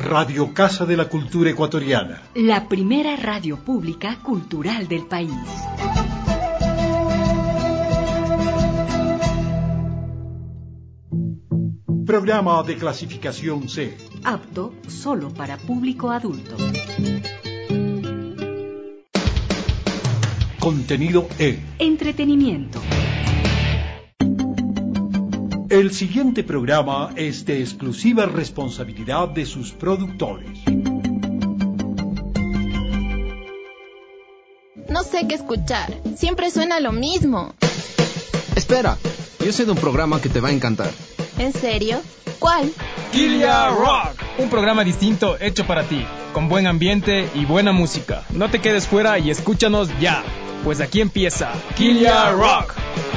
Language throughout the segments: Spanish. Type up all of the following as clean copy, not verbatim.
Radio Casa de la Cultura Ecuatoriana. La primera radio pública cultural del país. Programa de clasificación C. Apto solo para público adulto. Contenido E. Entretenimiento. El siguiente programa es de exclusiva responsabilidad de sus productores. No sé qué escuchar. Siempre suena lo mismo. Espera, yo sé de un programa que te va a encantar. ¿En serio? ¿Cuál? Killia Rock, un programa distinto hecho para ti, con buen ambiente y buena música. No te quedes fuera y escúchanos ya, pues aquí empieza Killia Rock.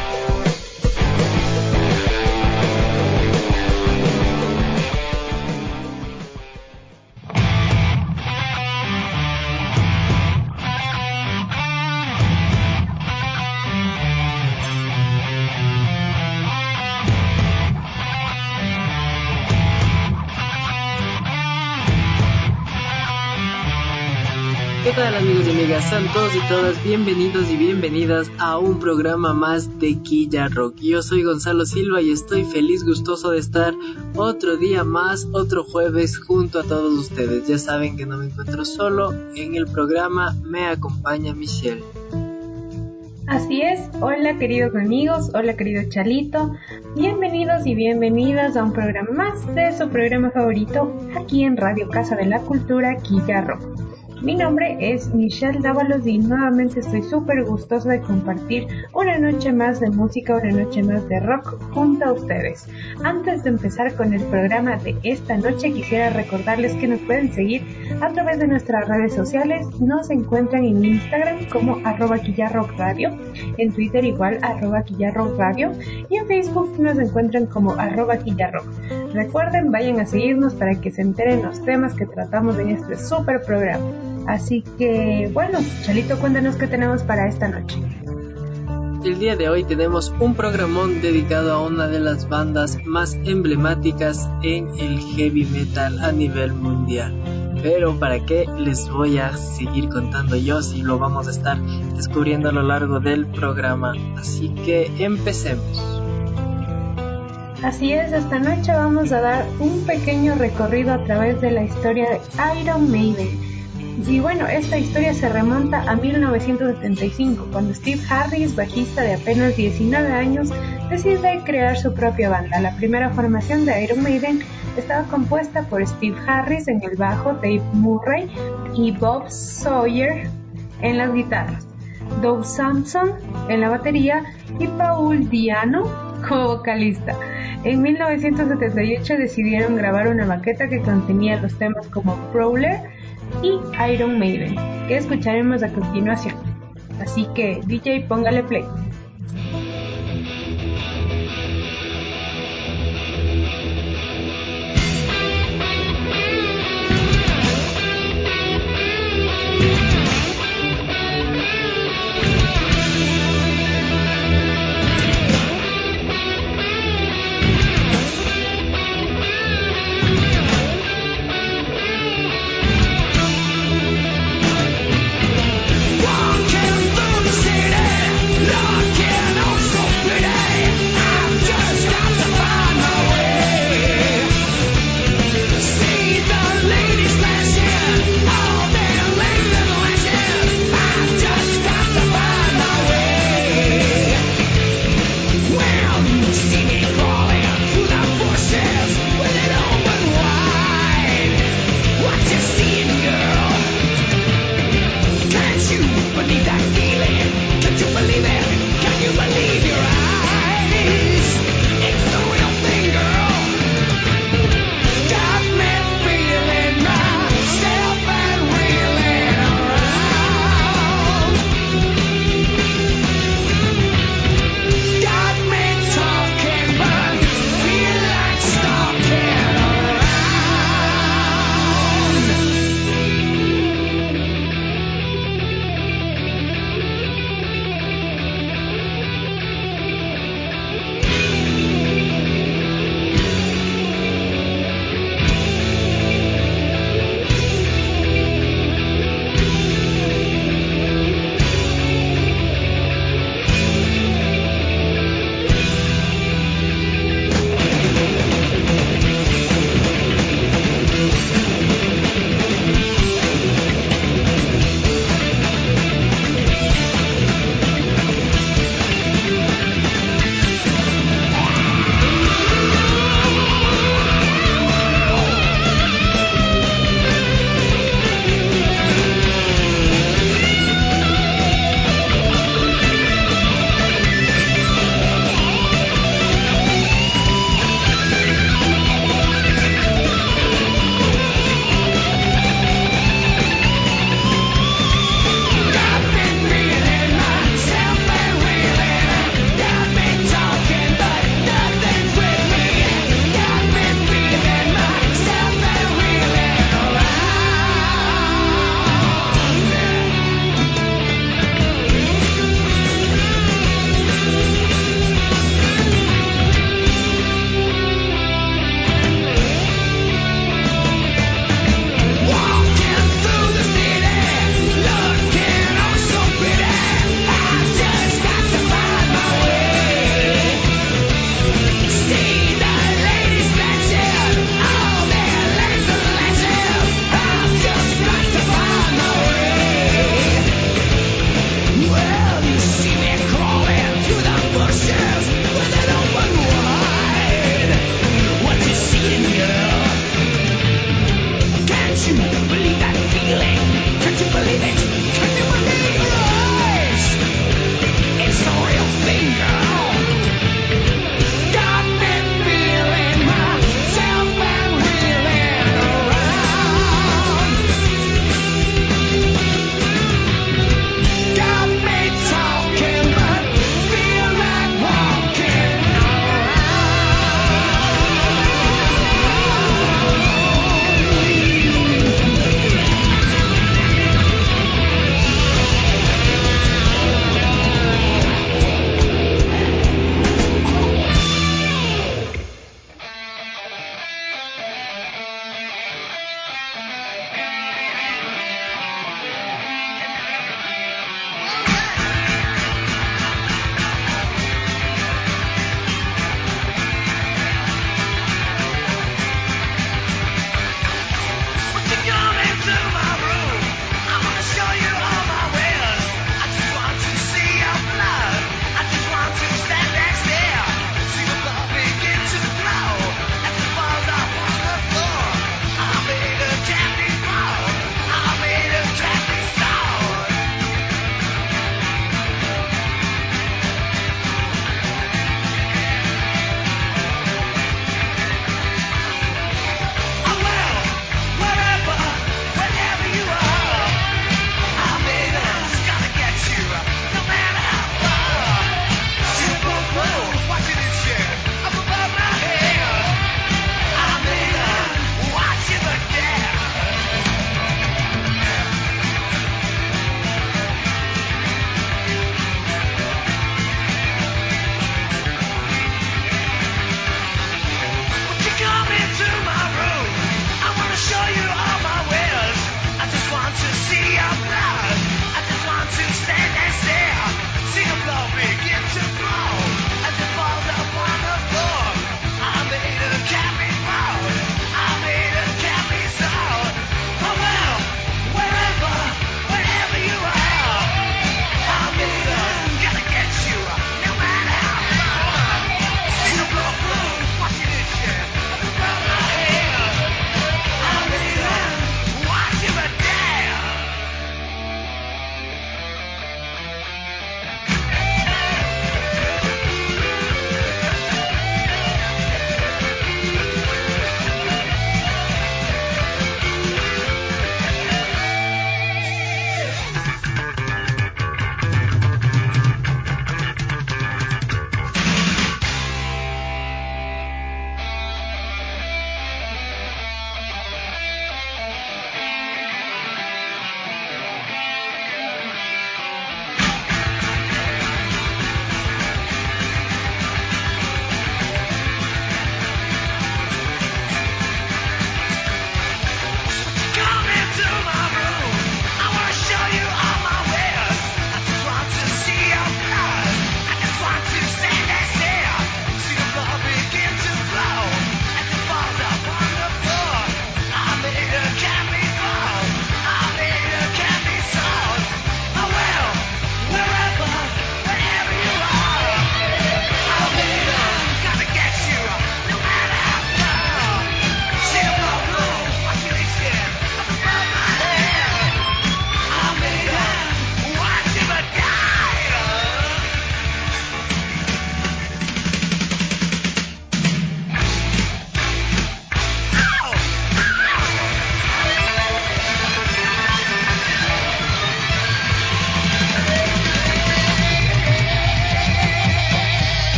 ¿Qué tal, amigos y amigas? Sean todos y todas bienvenidos y bienvenidas a un programa más de Killia Rock. Yo soy Gonzalo Silva y estoy feliz, gustoso de estar otro día más, otro jueves junto a todos ustedes. Ya saben que no me encuentro solo, en el programa me acompaña Michelle. Así es, hola queridos amigos, hola querido Chalito, bienvenidos y bienvenidas a un programa más de su programa favorito aquí en Radio Casa de la Cultura, Killia Rock. Mi nombre es Michelle Dávalos y nuevamente estoy súper gustosa de compartir una noche más de música, una noche más de rock junto a ustedes. Antes de empezar con el programa de esta noche, quisiera recordarles que nos pueden seguir a través de nuestras redes sociales. Nos encuentran en Instagram como @KillaRockRadio, en Twitter igual @KillaRockRadio y en Facebook nos encuentran como @KillaRock. Recuerden, vayan a seguirnos para que se enteren los temas que tratamos en este súper programa. Así que, bueno, Chalito, cuéntanos qué tenemos para esta noche. El día de hoy tenemos un programón dedicado a una de las bandas más emblemáticas en el heavy metal a nivel mundial. Pero ¿para qué les voy a seguir contando yo si lo vamos a estar descubriendo a lo largo del programa? Así que empecemos. Así es, esta noche vamos a dar un pequeño recorrido a través de la historia de Iron Maiden. Y bueno, esta historia se remonta a 1975, cuando Steve Harris, bajista de apenas 19 años, decide crear su propia banda. La primera formación de Iron Maiden estaba compuesta por Steve Harris en el bajo, Dave Murray y Bob Sawyer en las guitarras, Doug Sampson en la batería y Paul Di'Anno como vocalista. En 1978 decidieron grabar una maqueta que contenía los temas como Prowler y Iron Maiden, que escucharemos a continuación. Así que, DJ, póngale play. Walking through the city, Lord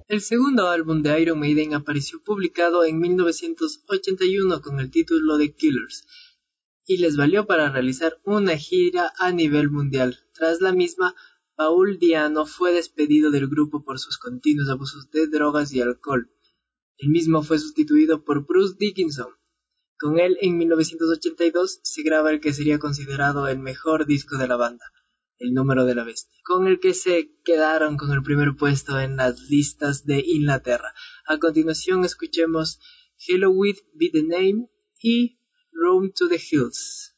El segundo álbum de Iron Maiden apareció publicado en 1981 con el título de Killers y les valió para realizar una gira a nivel mundial. Tras la misma, Paul Di'Anno fue despedido del grupo por sus continuos abusos de drogas y alcohol. El mismo fue sustituido por Bruce Dickinson. Con él, en 1982, se graba el que sería considerado el mejor disco de la banda, El Número de la Bestia, con el que se quedaron con el primer puesto en las listas de Inglaterra. A continuación, escuchemos Halloween Be the Name y Roam to the Hills.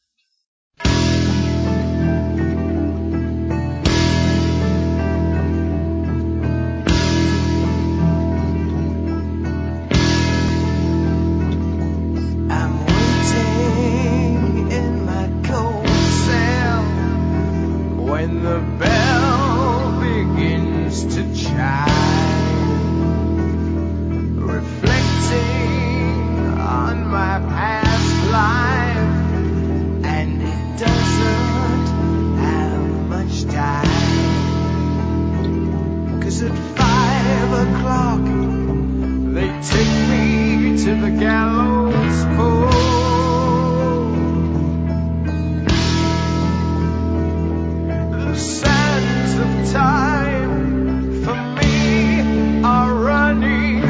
When the bell begins to chime, reflecting on my past life, and it doesn't have much time, 'cause at 5 o'clock they take me to the gallows pole. The sands of time for me are running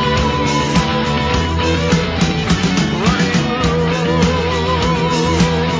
low.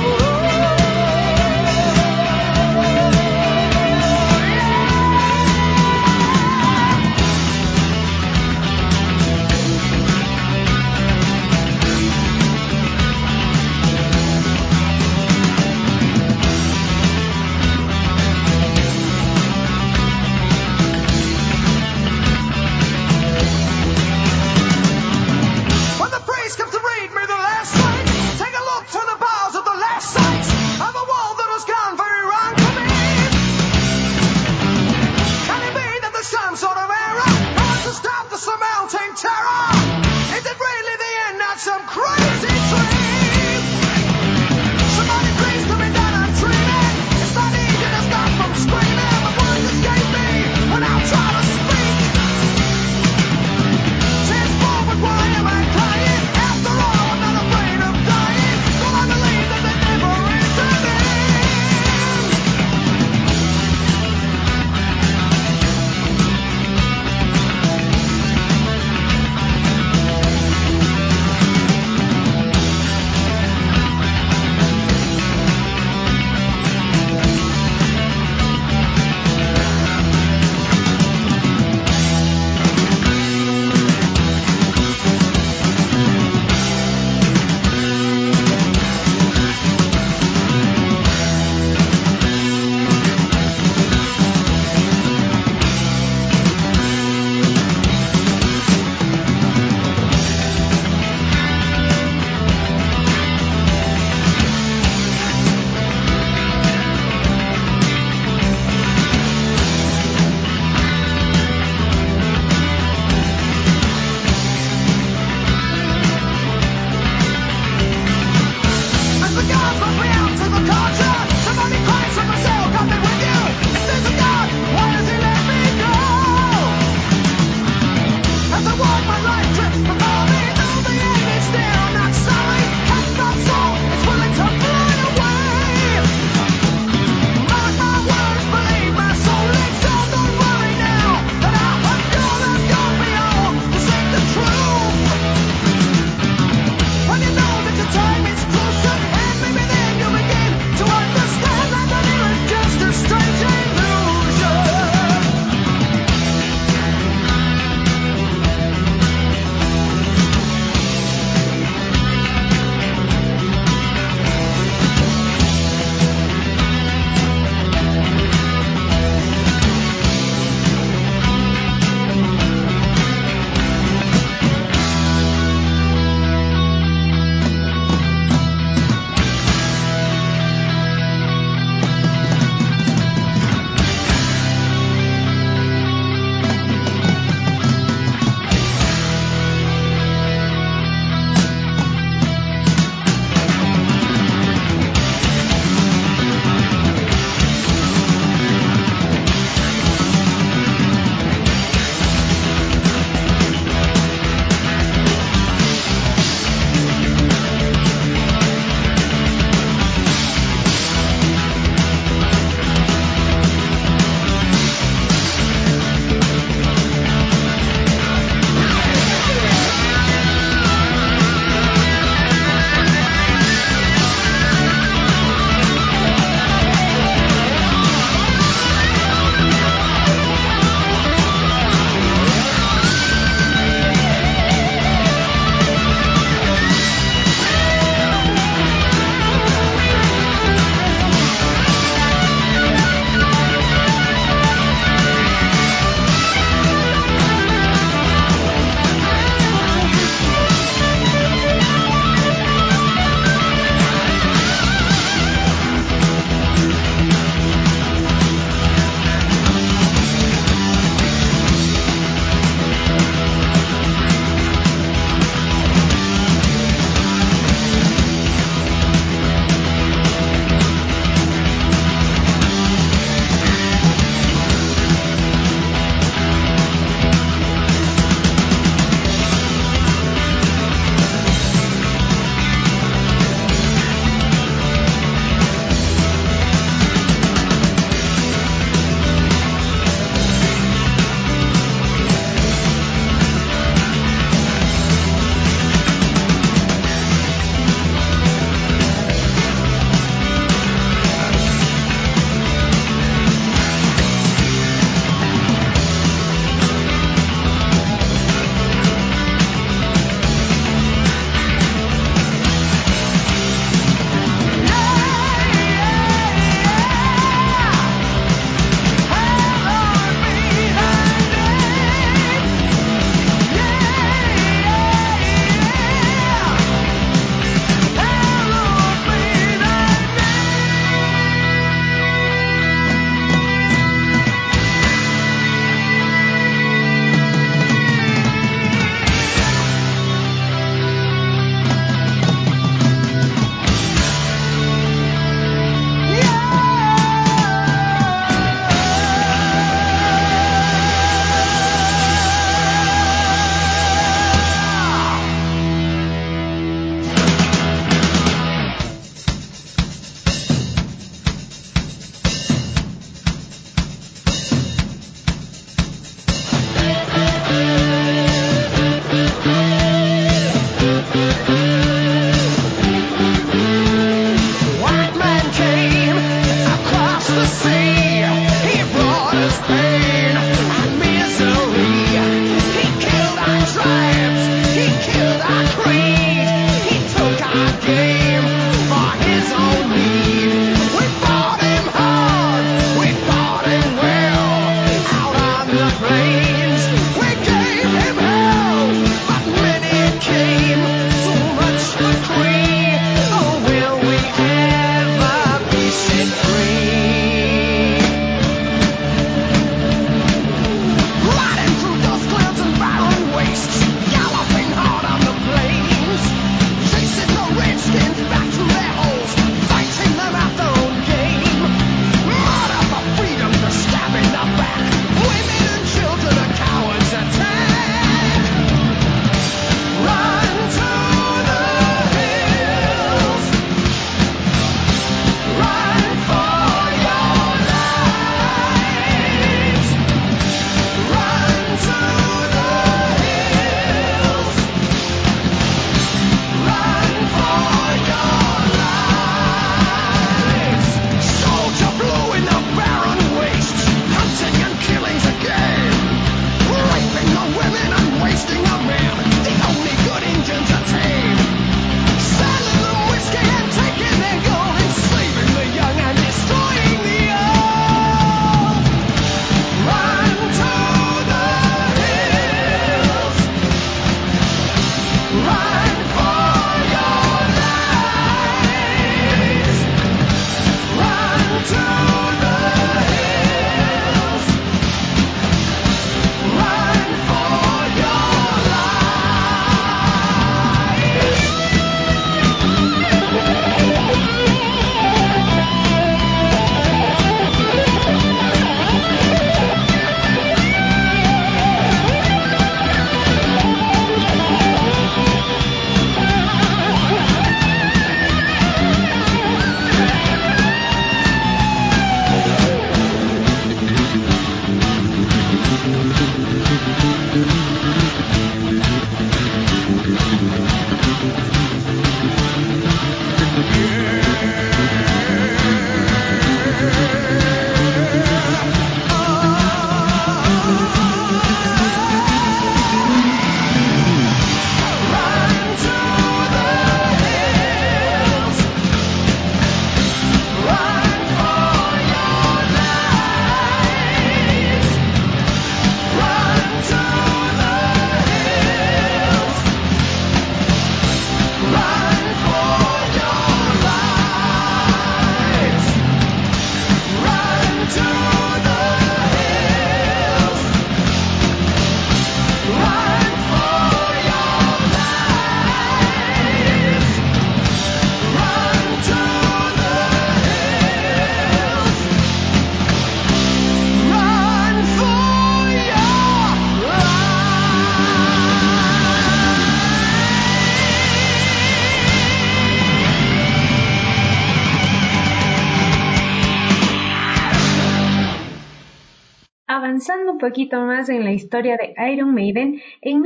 Avanzando un poquito más en la historia de Iron Maiden, en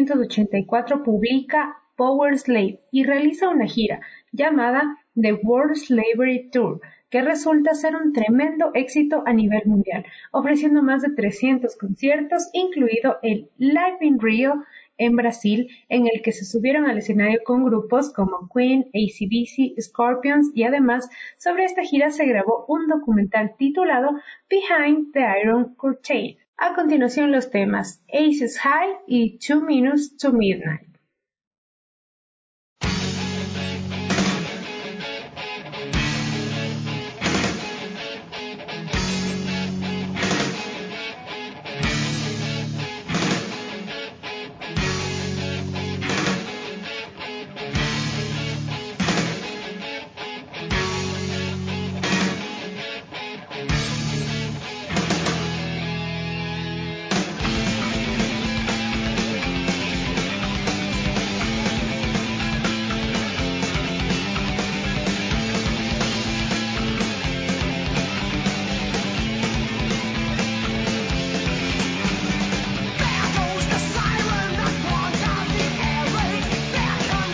1984 publica Power Slave y realiza una gira llamada The World Slavery Tour, que resulta ser un tremendo éxito a nivel mundial, ofreciendo más de 300 conciertos, incluido el Live in Rio en Brasil, en el que se subieron al escenario con grupos como Queen, AC/DC, Scorpions, y además sobre esta gira se grabó un documental titulado Behind the Iron Curtain. A continuación los temas Aces High y 2 Minutes to Midnight.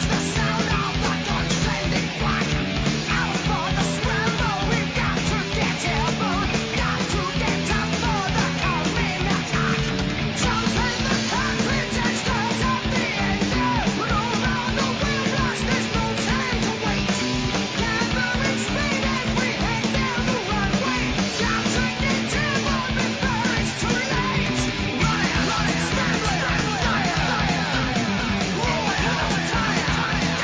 Run it,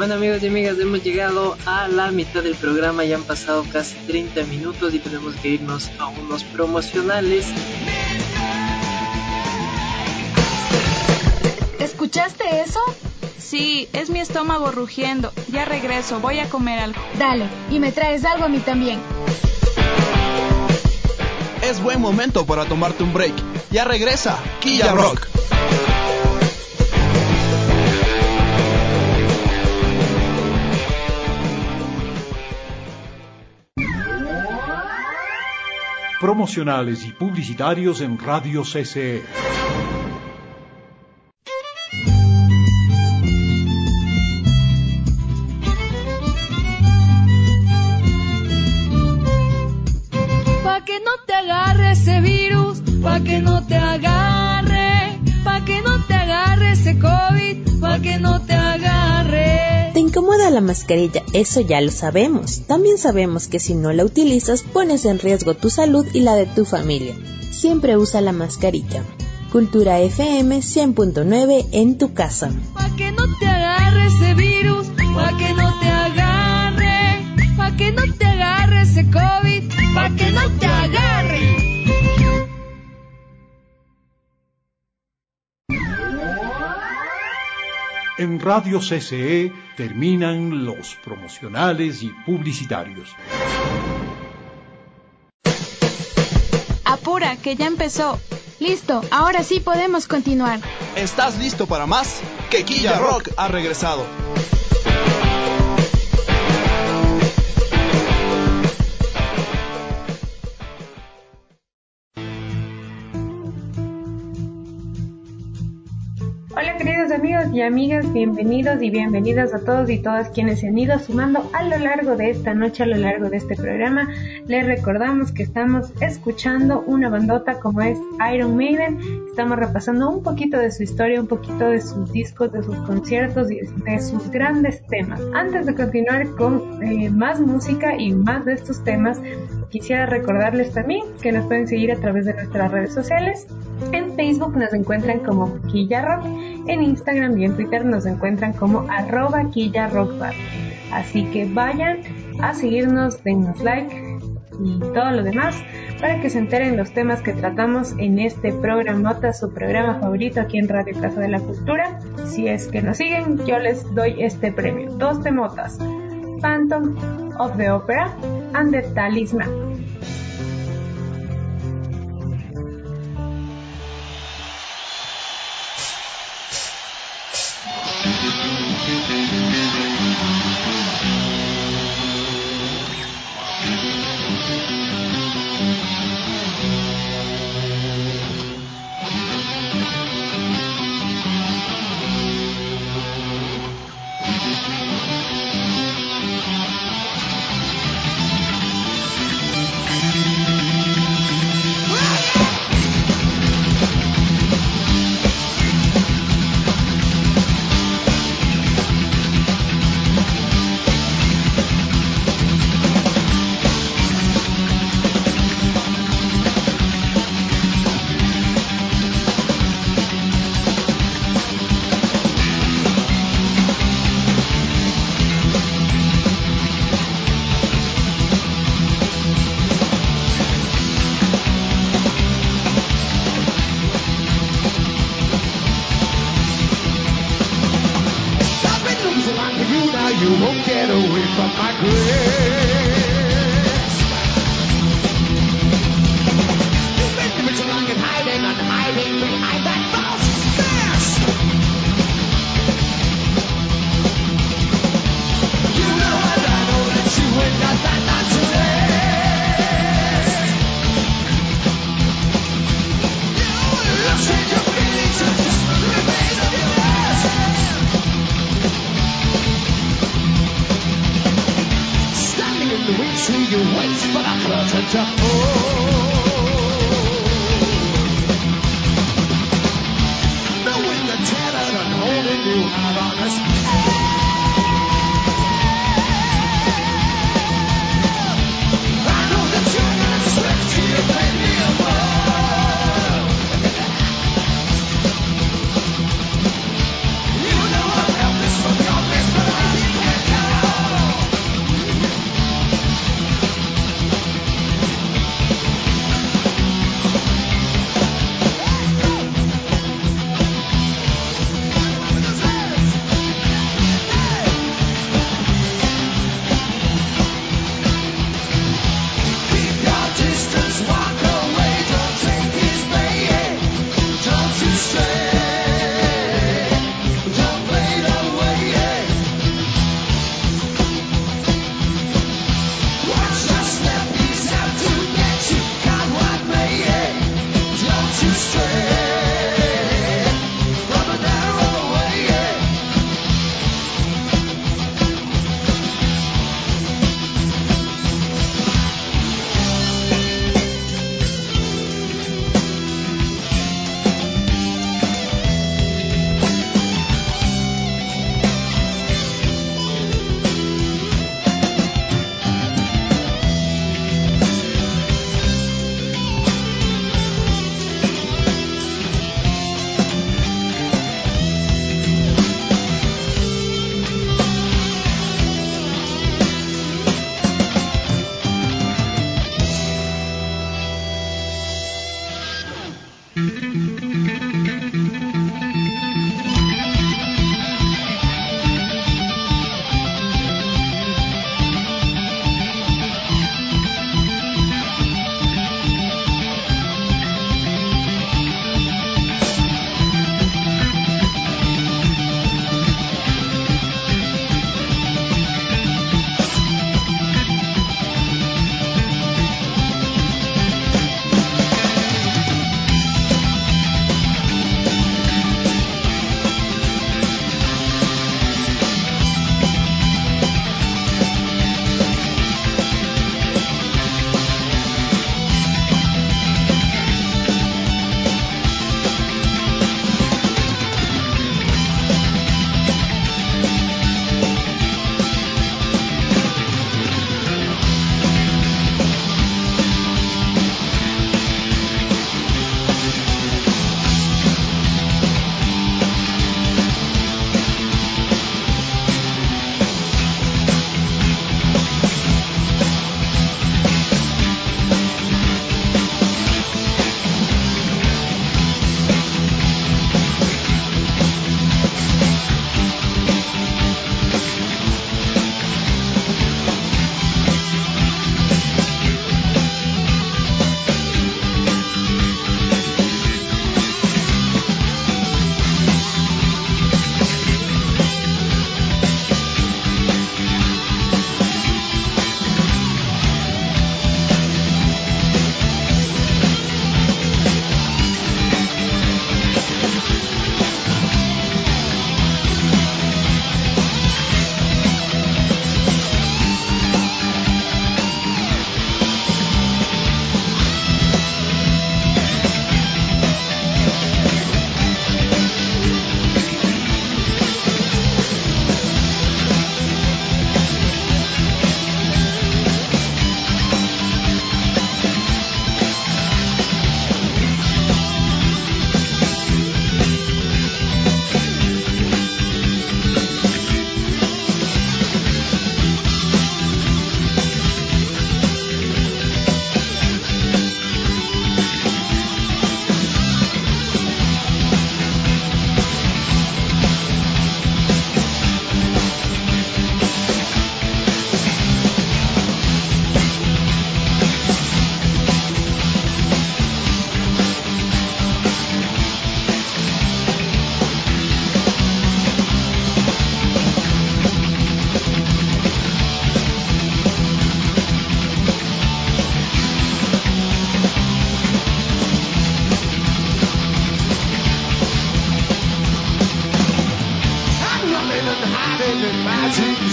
Bueno, amigos y amigas, hemos llegado a la mitad del programa, ya han pasado casi 30 minutos y tenemos que irnos a unos promocionales. ¿Escuchaste eso? Sí, es mi estómago rugiendo. Ya regreso, voy a comer algo. Dale, y me traes algo a mí también. Es buen momento para tomarte un break. Ya regresa Quilla Rock. Promocionales y publicitarios en Radio CCE. Pa' que no te agarre ese virus, pa' que no te agarre, pa' que no te agarre ese COVID, pa' que no te agarre. Te incomoda la mascarilla, eso ya lo sabemos. También sabemos que si no la utilizas, pones en riesgo tu salud y la de tu familia. Siempre usa la mascarilla. Cultura FM 100.9 en tu casa. Pa' que no te agarre ese virus, pa' que no te agarre, pa' que no te agarre ese COVID, pa' que no te agarre. En Radio CCE terminan los promocionales y publicitarios. Apura, que ya empezó. Listo, ahora sí podemos continuar. ¿Estás listo para más? Que Quilla Rock ha regresado. Hola queridos amigos y amigas, bienvenidos y bienvenidas a todos y todas quienes se han ido sumando a lo largo de esta noche, a lo largo de este programa. Les recordamos que estamos escuchando una bandota como es Iron Maiden. Estamos repasando un poquito de su historia, un poquito de sus discos, de sus conciertos y de sus grandes temas. Antes de continuar con más música y más de estos temas, quisiera recordarles también que nos pueden seguir a través de nuestras redes sociales. En Facebook nos encuentran como Quilla Rock, en Instagram y en Twitter nos encuentran como @QillaRockBar. Así que vayan a seguirnos, dennos like y todo lo demás para que se enteren los temas que tratamos en este programota, su programa favorito aquí en Radio Casa de la Cultura. Si es que nos siguen, yo les doy este premio. 2 temotas: Phantom of the Opera and the Talisman.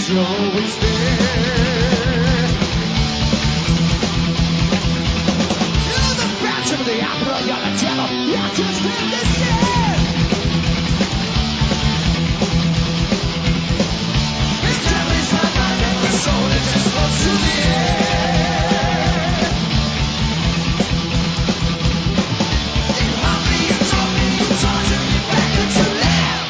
is always there. You're the phantom of the opera, you're the devil, you can stand this year. His deadly's my mind and the soul that just floats through the air. You haunt me, you taunt me, you torture me back into life.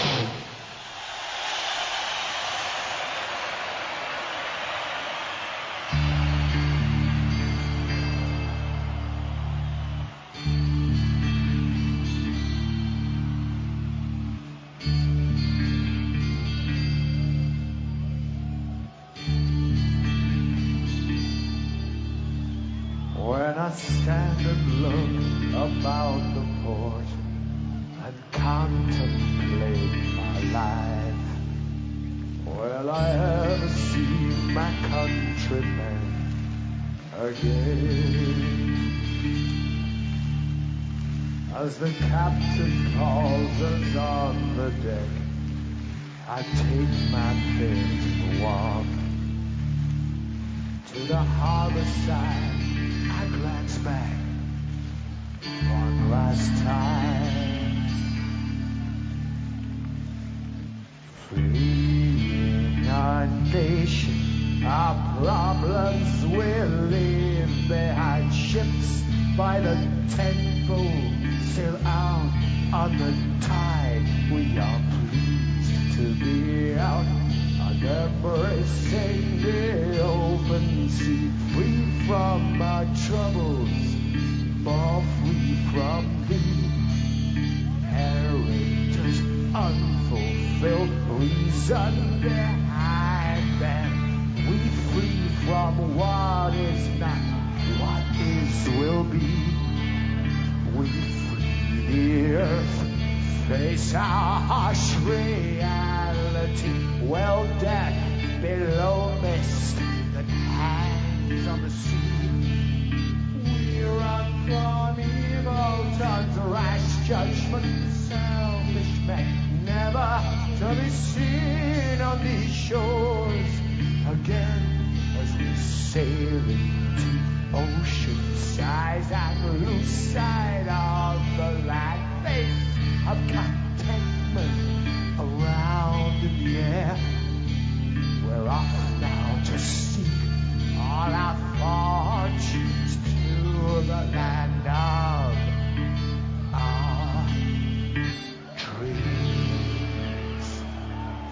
When I stand and look about the port and contemplate my life, will I ever see my countrymen again? As the captain calls us on the deck, I take my fair walk to the harbor side. I glance back one last time, fleeing our nation, our problems will leave behind. Ships by the tenfold sail out on the tide. We are pleased to be out and embracing the open sea, free from our troubles, far free from thee. Heritage unfulfilled, reason behind them. We free from what is not, what is will be. We free the earth, face our harsh reality. Well, death below mist that hangs on the sea. We run from evil tongues, rash judgment, selfish men, never to be seen on these shores again. As we sail into ocean sighs and lose sight of the land, face of contentment around in the air. We're off now to seek all our fortunes to the land of our dreams.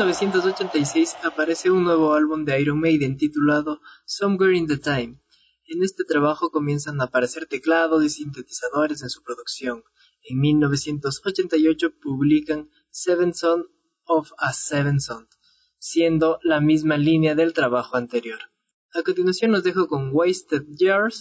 1986 aparece un nuevo álbum de Iron Maiden titulado Somewhere in the Time. En este trabajo comienzan a aparecer teclados y sintetizadores en su producción. En 1988 publican Seven Son of a Seven Son, siendo la misma línea del trabajo anterior. A continuación los dejo con Wasted Years.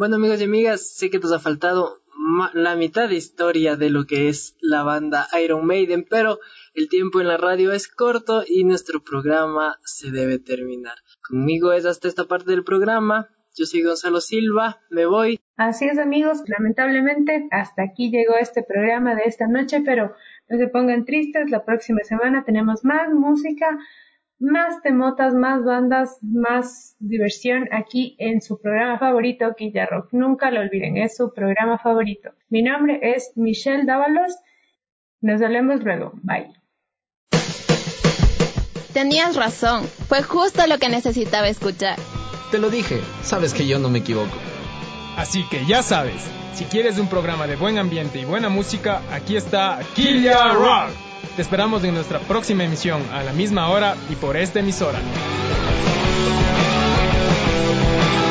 Bueno, amigos y amigas, sé que nos ha faltado la mitad de historia de lo que es la banda Iron Maiden, pero el tiempo en la radio es corto y nuestro programa se debe terminar. Conmigo es hasta esta parte del programa. Yo soy Gonzalo Silva, me voy. Así es, amigos, lamentablemente hasta aquí llegó este programa de esta noche, pero no se pongan tristes, la próxima semana tenemos más música, más temotas, más bandas, más diversión aquí en su programa favorito, Quilla Rock. Nunca lo olviden, es su programa favorito. Mi nombre es Michelle Dávalos, nos vemos luego, bye. Tenías razón, fue justo lo que necesitaba escuchar. Te lo dije, sabes que yo no me equivoco. Así que ya sabes, si quieres un programa de buen ambiente y buena música, aquí está Quilla Rock. Te esperamos en nuestra próxima emisión a la misma hora y por esta emisora.